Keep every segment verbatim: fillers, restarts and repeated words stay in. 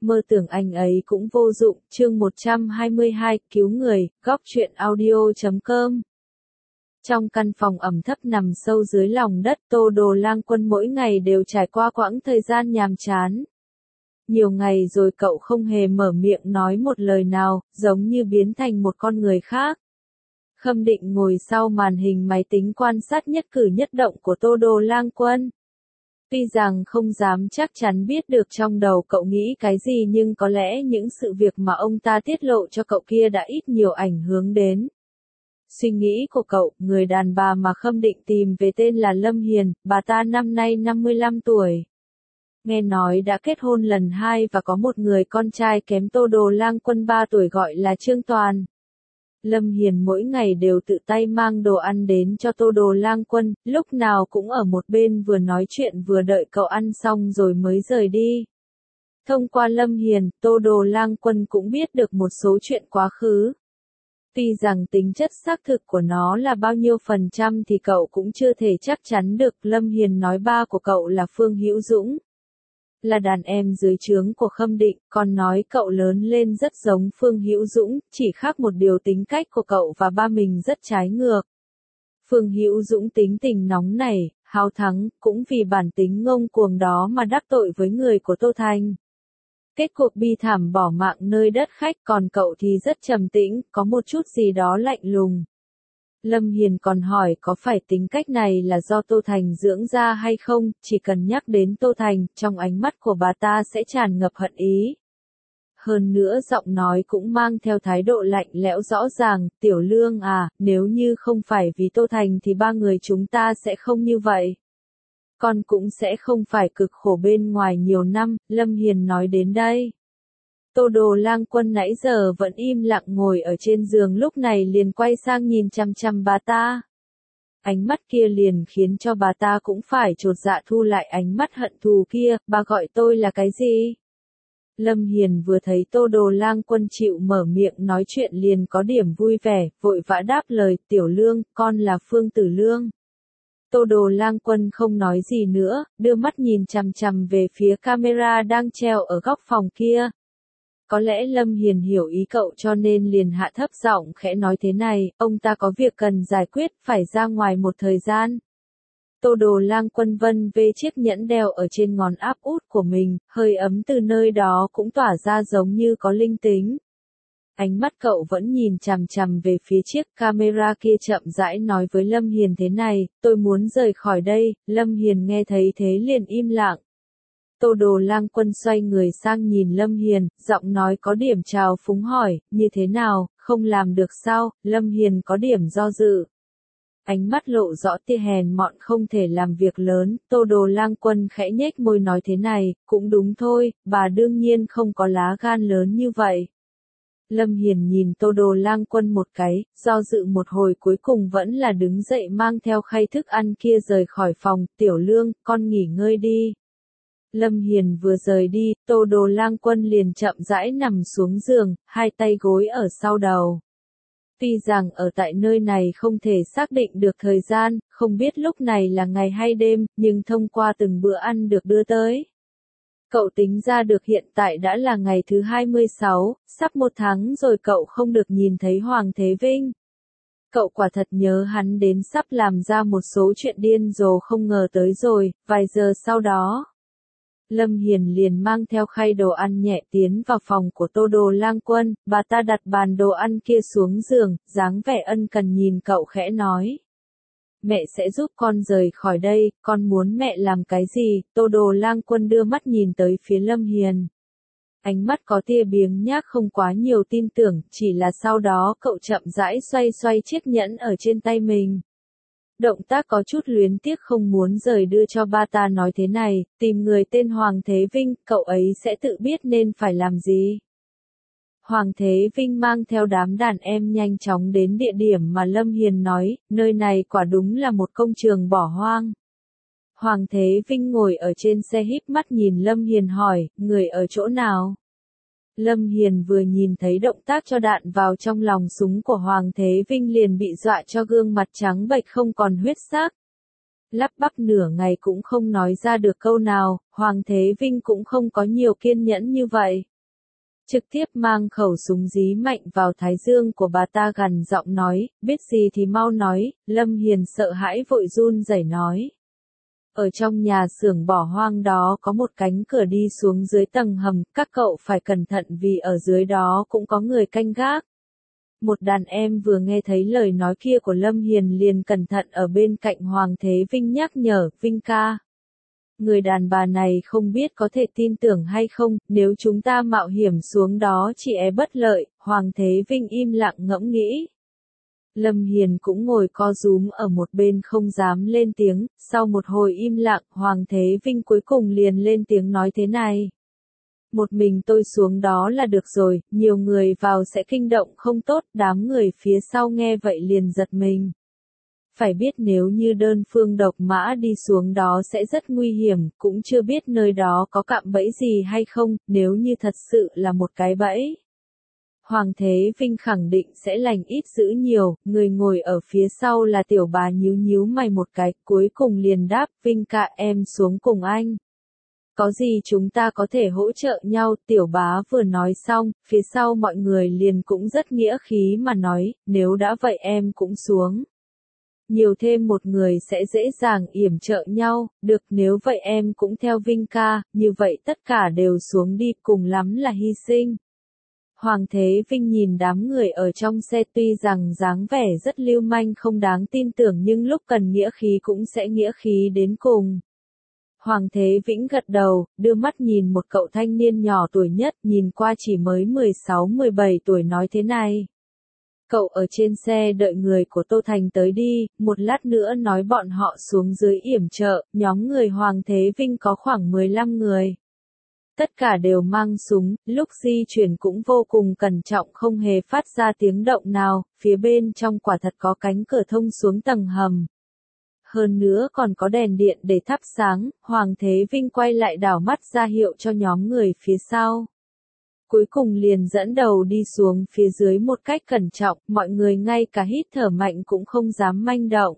mơ tưởng anh ấy cũng vô dụng, chương một trăm hai mươi hai, cứu người, góc truyện audio chấm com. Trong căn phòng ẩm thấp nằm sâu dưới lòng đất, Tô Đồ Lang Quân mỗi ngày đều trải qua quãng thời gian nhàm chán. Nhiều ngày rồi cậu không hề mở miệng nói một lời nào, giống như biến thành một con người khác. Khâm Định ngồi sau màn hình máy tính quan sát nhất cử nhất động của Tô Đồ Lang Quân. Tuy rằng không dám chắc chắn biết được trong đầu cậu nghĩ cái gì, nhưng có lẽ những sự việc mà ông ta tiết lộ cho cậu kia đã ít nhiều ảnh hưởng đến suy nghĩ của cậu. Người đàn bà mà Khâm Định tìm về tên là Lâm Hiền, bà ta năm nay năm mươi lăm tuổi. Nghe nói đã kết hôn lần hai và có một người con trai kém Tô Đồ Lang Quân ba tuổi gọi là Trương Toàn. Lâm Hiền mỗi ngày đều tự tay mang đồ ăn đến cho Tô Đồ Lang Quân, lúc nào cũng ở một bên vừa nói chuyện vừa đợi cậu ăn xong rồi mới rời đi. Thông qua Lâm Hiền, Tô Đồ Lang Quân cũng biết được một số chuyện quá khứ. Tuy rằng tính chất xác thực của nó là bao nhiêu phần trăm thì cậu cũng chưa thể chắc chắn được. Lâm Hiền nói ba của cậu là Phương Hữu Dũng, là đàn em dưới trướng của Khâm Định, còn nói cậu lớn lên rất giống Phương Hữu Dũng, chỉ khác một điều tính cách của cậu và ba mình rất trái ngược. Phương Hữu Dũng tính tình nóng nảy, háo thắng, cũng vì bản tính ngông cuồng đó mà đắc tội với người của Tô Thành. Kết cục bi thảm bỏ mạng nơi đất khách, còn cậu thì rất trầm tĩnh, có một chút gì đó lạnh lùng. Lâm Hiền còn hỏi có phải tính cách này là do Tô Thành dưỡng ra hay không, chỉ cần nhắc đến Tô Thành, trong ánh mắt của bà ta sẽ tràn ngập hận ý. Hơn nữa giọng nói cũng mang theo thái độ lạnh lẽo rõ ràng, Tiểu Lương à, nếu như không phải vì Tô Thành thì ba người chúng ta sẽ không như vậy. Con cũng sẽ không phải cực khổ bên ngoài nhiều năm. Lâm Hiền nói đến đây. Tô Đồ Lang Quân nãy giờ vẫn im lặng ngồi ở trên giường, lúc này liền quay sang nhìn chằm chằm bà ta. Ánh mắt kia liền khiến cho bà ta cũng phải chột dạ thu lại ánh mắt hận thù kia. Bà gọi tôi là cái gì? Lâm Hiền vừa thấy Tô Đồ Lang Quân chịu mở miệng nói chuyện liền có điểm vui vẻ, vội vã đáp lời, Tiểu Lương, con là Phương Tử Lương. Tô Đồ Lang Quân không nói gì nữa, đưa mắt nhìn chằm chằm về phía camera đang treo ở góc phòng kia. Có lẽ Lâm Hiền hiểu ý cậu cho nên liền hạ thấp giọng khẽ nói thế này, ông ta có việc cần giải quyết, phải ra ngoài một thời gian. Tô Đồ Lang Quân vân về chiếc nhẫn đeo ở trên ngón áp út của mình, hơi ấm từ nơi đó cũng tỏa ra giống như có linh tính. Ánh mắt cậu vẫn nhìn chằm chằm về phía chiếc camera kia, chậm rãi nói với Lâm Hiền thế này, tôi muốn rời khỏi đây. Lâm Hiền nghe thấy thế liền im lặng. Tô Đồ Lang Quân xoay người sang nhìn Lâm Hiền, giọng nói có điểm trào phúng hỏi, như thế nào, không làm được sao? Lâm Hiền có điểm do dự. Ánh mắt lộ rõ tia hèn mọn không thể làm việc lớn. Tô Đồ Lang Quân khẽ nhếch môi nói thế này, cũng đúng thôi, bà đương nhiên không có lá gan lớn như vậy. Lâm Hiền nhìn Tô Đồ Lang Quân một cái, do dự một hồi cuối cùng vẫn là đứng dậy mang theo khay thức ăn kia rời khỏi phòng. Tiểu Lương, con nghỉ ngơi đi. Lâm Hiền vừa rời đi, Tô Đồ Lang Quân liền chậm rãi nằm xuống giường, hai tay gối ở sau đầu. Tuy rằng ở tại nơi này không thể xác định được thời gian, không biết lúc này là ngày hay đêm, nhưng thông qua từng bữa ăn được đưa tới, cậu tính ra được hiện tại đã là ngày thứ hai mươi sáu, sắp một tháng rồi cậu không được nhìn thấy Hoàng Thế Vinh. Cậu quả thật nhớ hắn đến sắp làm ra một số chuyện điên rồ không ngờ tới rồi. Vài giờ sau đó, Lâm Hiền liền mang theo khay đồ ăn nhẹ tiến vào phòng của Tô Đồ Lang Quân, bà ta đặt bàn đồ ăn kia xuống giường, dáng vẻ ân cần nhìn cậu khẽ nói. Mẹ sẽ giúp con rời khỏi đây, con muốn mẹ làm cái gì? Tô Đồ Lang Quân đưa mắt nhìn tới phía Lâm Hiền. Ánh mắt có tia biếng nhác không quá nhiều tin tưởng, chỉ là sau đó cậu chậm rãi xoay xoay chiếc nhẫn ở trên tay mình. Động tác có chút luyến tiếc không muốn rời đưa cho ba ta nói thế này, tìm người tên Hoàng Thế Vinh, cậu ấy sẽ tự biết nên phải làm gì. Hoàng Thế Vinh mang theo đám đàn em nhanh chóng đến địa điểm mà Lâm Hiền nói, nơi này quả đúng là một công trường bỏ hoang. Hoàng Thế Vinh ngồi ở trên xe híp mắt nhìn Lâm Hiền hỏi, người ở chỗ nào? Lâm Hiền vừa nhìn thấy động tác cho đạn vào trong lòng súng của Hoàng Thế Vinh liền bị dọa cho gương mặt trắng bệch không còn huyết sắc. Lắp bắp nửa ngày cũng không nói ra được câu nào, Hoàng Thế Vinh cũng không có nhiều kiên nhẫn như vậy. trực tiếp mang khẩu súng dí mạnh vào thái dương của bà ta gằn giọng nói, biết gì thì mau nói. Lâm Hiền sợ hãi vội run rẩy nói. Ở trong nhà xưởng bỏ hoang đó có một cánh cửa đi xuống dưới tầng hầm, các cậu phải cẩn thận vì ở dưới đó cũng có người canh gác. Một đàn em vừa nghe thấy lời nói kia của Lâm Hiền liền cẩn thận ở bên cạnh Hoàng Thế Vinh nhắc nhở, Vinh ca. Người đàn bà này không biết có thể tin tưởng hay không, nếu chúng ta mạo hiểm xuống đó chỉ é bất lợi. Hoàng Thế Vinh im lặng ngẫm nghĩ. Lâm Hiền cũng ngồi co rúm ở một bên không dám lên tiếng, sau một hồi im lặng, Hoàng Thế Vinh cuối cùng liền lên tiếng nói thế này. Một mình tôi xuống đó là được rồi, nhiều người vào sẽ kinh động không tốt, đám người phía sau nghe vậy liền giật mình. Phải biết nếu như đơn phương độc mã đi xuống đó sẽ rất nguy hiểm, cũng chưa biết nơi đó có cạm bẫy gì hay không, nếu như thật sự là một cái bẫy. Hoàng Thế Vinh khẳng định sẽ lành ít dữ nhiều, người ngồi ở phía sau là tiểu bà nhíu nhíu mày một cái, cuối cùng liền đáp, Vinh ca em xuống cùng anh. Có gì chúng ta có thể hỗ trợ nhau, tiểu bá vừa nói xong, phía sau mọi người liền cũng rất nghĩa khí mà nói, nếu đã vậy em cũng xuống. Nhiều thêm một người sẽ dễ dàng yểm trợ nhau, được nếu vậy em cũng theo Vinh ca, như vậy tất cả đều xuống đi, cùng lắm là hy sinh. Hoàng Thế Vinh nhìn đám người ở trong xe tuy rằng dáng vẻ rất lưu manh không đáng tin tưởng nhưng lúc cần nghĩa khí cũng sẽ nghĩa khí đến cùng. Hoàng Thế Vĩnh gật đầu, đưa mắt nhìn một cậu thanh niên nhỏ tuổi nhất, nhìn qua chỉ mới mười sáu mười bảy tuổi nói thế này. Cậu ở trên xe đợi người của Tô Thành tới đi, một lát nữa nói bọn họ xuống dưới yểm trợ, nhóm người Hoàng Thế Vinh có khoảng mười lăm người. Tất cả đều mang súng, lúc di chuyển cũng vô cùng cẩn trọng không hề phát ra tiếng động nào, phía bên trong quả thật có cánh cửa thông xuống tầng hầm. Hơn nữa còn có đèn điện để thắp sáng, Hoàng Thế Vinh quay lại đảo mắt ra hiệu cho nhóm người phía sau. Cuối cùng liền dẫn đầu đi xuống phía dưới một cách cẩn trọng, mọi người ngay cả hít thở mạnh cũng không dám manh động.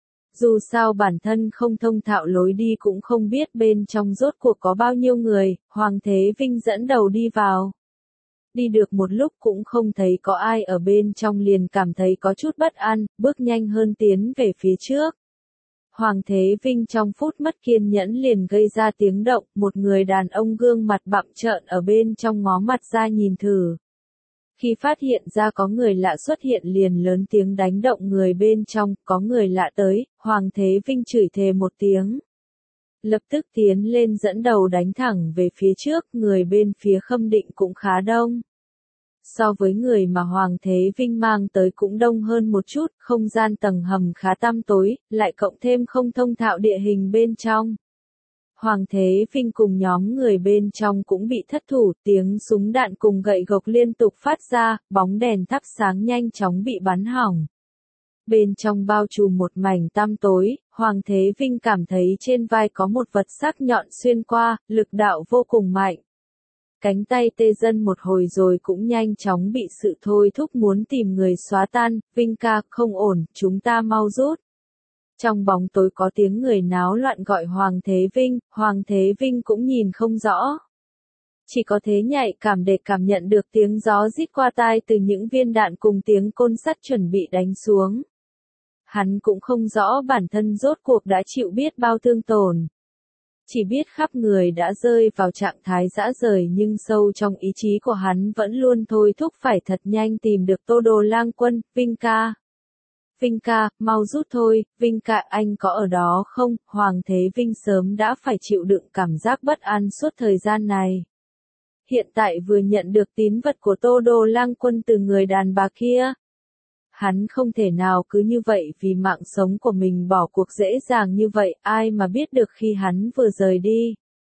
Dù sao bản thân không thông thạo lối đi cũng không biết bên trong rốt cuộc có bao nhiêu người, Hoàng Thế Vinh dẫn đầu đi vào. Đi được một lúc cũng không thấy có ai ở bên trong liền cảm thấy có chút bất an, bước nhanh hơn tiến về phía trước. Hoàng Thế Vinh trong phút mất kiên nhẫn liền gây ra tiếng động, một người đàn ông gương mặt bặm trợn ở bên trong ngó mặt ra nhìn thử. Khi phát hiện ra có người lạ xuất hiện liền lớn tiếng đánh động người bên trong, có người lạ tới, Hoàng Thế Vinh chửi thề một tiếng. Lập tức tiến lên dẫn đầu đánh thẳng về phía trước, người bên phía Khâm Định cũng khá đông. So với người mà Hoàng Thế Vinh mang tới cũng đông hơn một chút, không gian tầng hầm khá tăm tối, lại cộng thêm không thông thạo địa hình bên trong. Hoàng Thế Vinh cùng nhóm người bên trong cũng bị thất thủ, tiếng súng đạn cùng gậy gộc liên tục phát ra, bóng đèn thắp sáng nhanh chóng bị bắn hỏng. Bên trong bao trùm một mảnh tăm tối, Hoàng Thế Vinh cảm thấy trên vai có một vật sắc nhọn xuyên qua, lực đạo vô cùng mạnh. Cánh tay tê dần một hồi rồi cũng nhanh chóng bị sự thôi thúc muốn tìm người xóa tan, Vinh ca không ổn, chúng ta mau rút. Trong bóng tối có tiếng người náo loạn gọi Hoàng Thế Vinh, Hoàng Thế Vinh cũng nhìn không rõ. Chỉ có thế nhạy cảm để cảm nhận được tiếng gió rít qua tai từ những viên đạn cùng tiếng côn sắt chuẩn bị đánh xuống. Hắn cũng không rõ bản thân rốt cuộc đã chịu biết bao thương tổn. Chỉ biết khắp người đã rơi vào trạng thái rã rời nhưng sâu trong ý chí của hắn vẫn luôn thôi thúc phải thật nhanh tìm được Tô Đồ Lang Quân, Vinh ca. Vinh ca, mau rút thôi, Vinh ca anh có ở đó không? Hoàng Thế Vinh sớm đã phải chịu đựng cảm giác bất an suốt thời gian này. Hiện tại vừa nhận được tín vật của Tô Đồ Lang Quân từ người đàn bà kia. Hắn không thể nào cứ như vậy vì mạng sống của mình bỏ cuộc dễ dàng như vậy, ai mà biết được khi hắn vừa rời đi.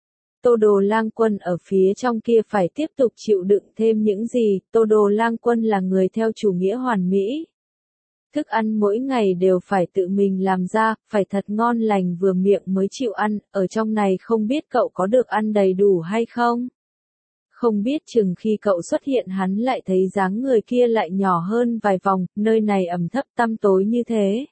Tô Đồ Lang Quân ở phía trong kia phải tiếp tục chịu đựng thêm những gì, Tô Đồ Lang Quân là người theo chủ nghĩa hoàn mỹ. Thức ăn mỗi ngày đều phải tự mình làm ra, phải thật ngon lành vừa miệng mới chịu ăn, ở trong này không biết cậu có được ăn đầy đủ hay không? Không biết chừng khi cậu xuất hiện hắn lại thấy dáng người kia lại nhỏ hơn vài vòng, nơi này ẩm thấp tăm tối như thế.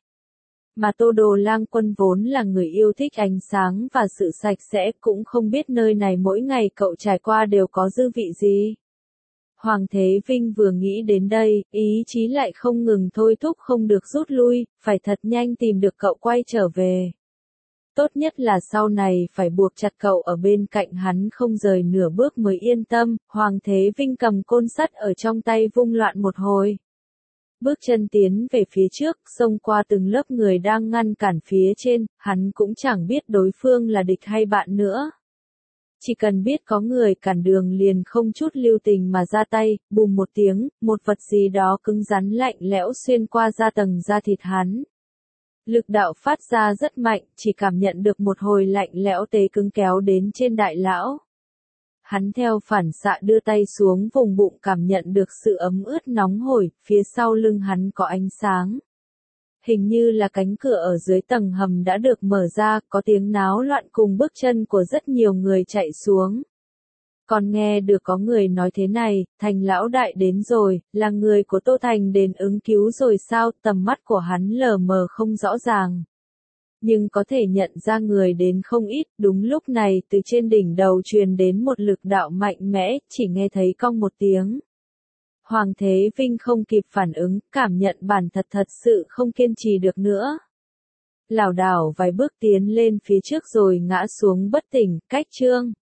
Mà Tô Đồ Lang Quân vốn là người yêu thích ánh sáng và sự sạch sẽ, cũng không biết nơi này mỗi ngày cậu trải qua đều có dư vị gì. Hoàng Thế Vinh vừa nghĩ đến đây, ý chí lại không ngừng thôi thúc không được rút lui, phải thật nhanh tìm được cậu quay trở về. Tốt nhất là sau này phải buộc chặt cậu ở bên cạnh hắn không rời nửa bước mới yên tâm. Hoàng Thế Vinh cầm côn sắt ở trong tay vung loạn một hồi. Bước chân tiến về phía trước, xông qua từng lớp người đang ngăn cản phía trên, hắn cũng chẳng biết đối phương là địch hay bạn nữa. Chỉ cần biết có người cản đường liền không chút lưu tình mà ra tay, bùm một tiếng, một vật gì đó cứng rắn lạnh lẽo xuyên qua da tầng da thịt hắn. Lực đạo phát ra rất mạnh, chỉ cảm nhận được một hồi lạnh lẽo tế cứng kéo đến trên đại lão. Hắn theo phản xạ đưa tay xuống vùng bụng cảm nhận được sự ấm ướt nóng hổi, phía sau lưng hắn có ánh sáng. Hình như là cánh cửa ở dưới tầng hầm đã được mở ra, có tiếng náo loạn cùng bước chân của rất nhiều người chạy xuống. Còn nghe được có người nói thế này, Thành lão đại đến rồi, là người của Tô Thành đến ứng cứu rồi sao, tầm mắt của hắn lờ mờ không rõ ràng. Nhưng có thể nhận ra người đến không ít, đúng lúc này từ trên đỉnh đầu truyền đến một lực đạo mạnh mẽ, chỉ nghe thấy cong một tiếng. Hoàng Thế Vinh không kịp phản ứng, cảm nhận bản thật thật sự không kiên trì được nữa. Lảo đảo vài bước tiến lên phía trước rồi ngã xuống bất tỉnh, cách chương.